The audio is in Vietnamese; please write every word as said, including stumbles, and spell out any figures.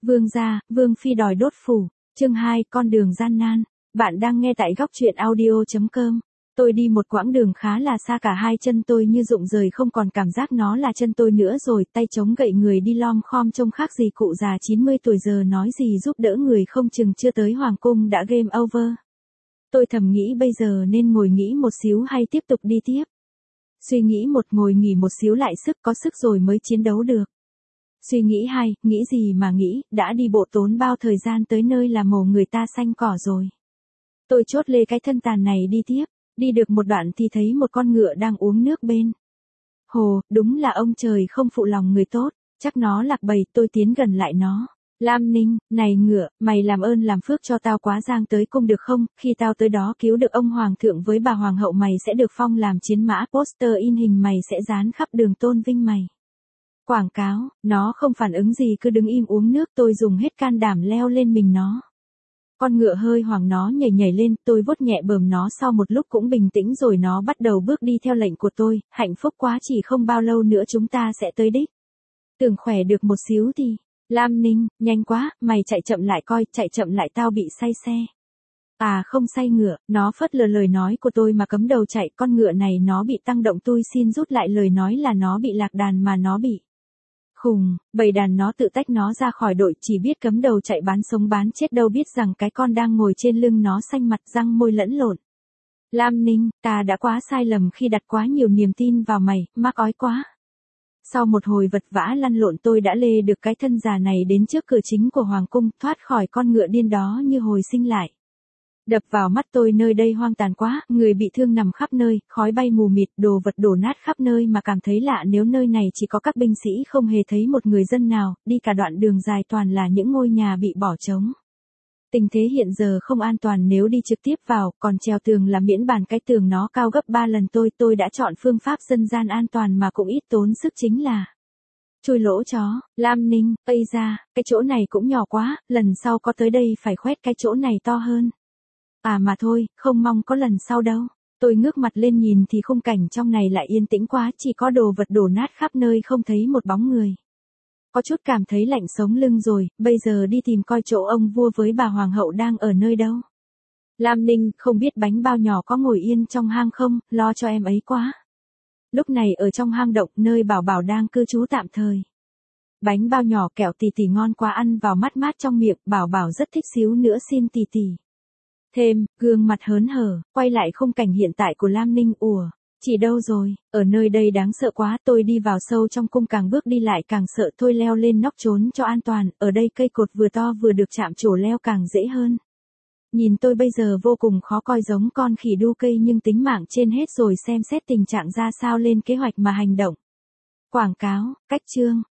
Vương gia, Vương phi đòi đốt phủ, chương hai, con đường gian nan. Bạn đang nghe tại góc truyện audio chấm com. Tôi đi một quãng đường khá là xa, cả hai chân tôi như rụng rời, không còn cảm giác nó là chân tôi nữa rồi, tay chống gậy người đi lom khom trông khác gì cụ già chín mươi tuổi, giờ nói gì giúp đỡ người không chừng chưa tới hoàng cung đã game over. Tôi thầm nghĩ bây giờ nên ngồi nghỉ một xíu hay tiếp tục đi tiếp. Suy nghĩ một, ngồi nghỉ một xíu lại sức, có sức rồi mới chiến đấu được. Suy nghĩ hai, nghĩ gì mà nghĩ, đã đi bộ tốn bao thời gian tới nơi là mồ người ta xanh cỏ rồi. Tôi chốt lê cái thân tàn này đi tiếp, đi được một đoạn thì thấy một con ngựa đang uống nước bên hồ, đúng là ông trời không phụ lòng người tốt, chắc nó lạc bầy. Tôi tiến gần lại nó. Lam Ninh, này ngựa, mày làm ơn làm phước cho tao quá giang tới cung được không, khi tao tới đó cứu được ông hoàng thượng với bà hoàng hậu mày sẽ được phong làm chiến mã, poster in hình mày sẽ dán khắp đường tôn vinh mày. Quảng cáo, nó không phản ứng gì cứ đứng im uống nước. Tôi dùng hết can đảm leo lên mình nó. Con ngựa hơi hoảng, nó nhảy nhảy lên, tôi vuốt nhẹ bờm nó, sau một lúc cũng bình tĩnh rồi nó bắt đầu bước đi theo lệnh của tôi. Hạnh phúc quá, chỉ không bao lâu nữa chúng ta sẽ tới đích. Tưởng khỏe được một xíu thì, Lam Ninh, nhanh quá, mày chạy chậm lại coi, chạy chậm lại tao bị say xe. À không say ngựa, nó phớt lờ lời nói của tôi mà cấm đầu chạy. Con ngựa này nó bị tăng động, tôi xin rút lại lời nói là nó bị lạc đàn mà nó bị khùng, bầy đàn nó tự tách nó ra khỏi đội, chỉ biết cấm đầu chạy bán sống bán chết, đâu biết rằng cái con đang ngồi trên lưng nó xanh mặt răng môi lẫn lộn. Lam Ninh, ta đã quá sai lầm khi đặt quá nhiều niềm tin vào mày, mắc ói quá. Sau một hồi vật vã lăn lộn tôi đã lê được cái thân già này đến trước cửa chính của hoàng cung, thoát khỏi con ngựa điên đó như hồi sinh lại. Đập vào mắt tôi nơi đây hoang tàn quá, người bị thương nằm khắp nơi, khói bay mù mịt, đồ vật đổ nát khắp nơi mà cảm thấy lạ nếu nơi này chỉ có các binh sĩ, không hề thấy một người dân nào, đi cả đoạn đường dài toàn là những ngôi nhà bị bỏ trống. Tình thế hiện giờ không an toàn nếu đi trực tiếp vào, còn trèo tường là miễn bàn cái tường nó cao gấp ba lần tôi, tôi đã chọn phương pháp dân gian an toàn mà cũng ít tốn sức, chính là chui lỗ chó. Lam Ninh, ây da, cái chỗ này cũng nhỏ quá, lần sau có tới đây phải khoét cái chỗ này to hơn. À mà thôi, không mong có lần sau đâu. Tôi ngước mặt lên nhìn thì khung cảnh trong này lại yên tĩnh quá, chỉ có đồ vật đổ nát khắp nơi, không thấy một bóng người. Có chút cảm thấy lạnh sống lưng rồi, bây giờ đi tìm coi chỗ ông vua với bà hoàng hậu đang ở nơi đâu. Lam Ninh, không biết bánh bao nhỏ có ngồi yên trong hang không, lo cho em ấy quá. Lúc này ở trong hang động, nơi Bảo Bảo đang cư trú tạm thời. Bánh bao nhỏ kẹo tì tì ngon quá, ăn vào mát mát trong miệng, Bảo Bảo rất thích, xíu nữa xin tì tì. Thêm, gương mặt hớn hở, quay lại khung cảnh hiện tại của Lam Ninh. Ủa, chị đâu rồi, ở nơi đây đáng sợ quá. Tôi đi vào sâu trong cung, càng bước đi lại càng sợ, thôi leo lên nóc trốn cho an toàn, ở đây cây cột vừa to vừa được chạm trổ, leo càng dễ hơn. Nhìn tôi bây giờ vô cùng khó coi, giống con khỉ đu cây, nhưng tính mạng trên hết rồi, xem xét tình trạng ra sao lên kế hoạch mà hành động. Quảng cáo, cách chương.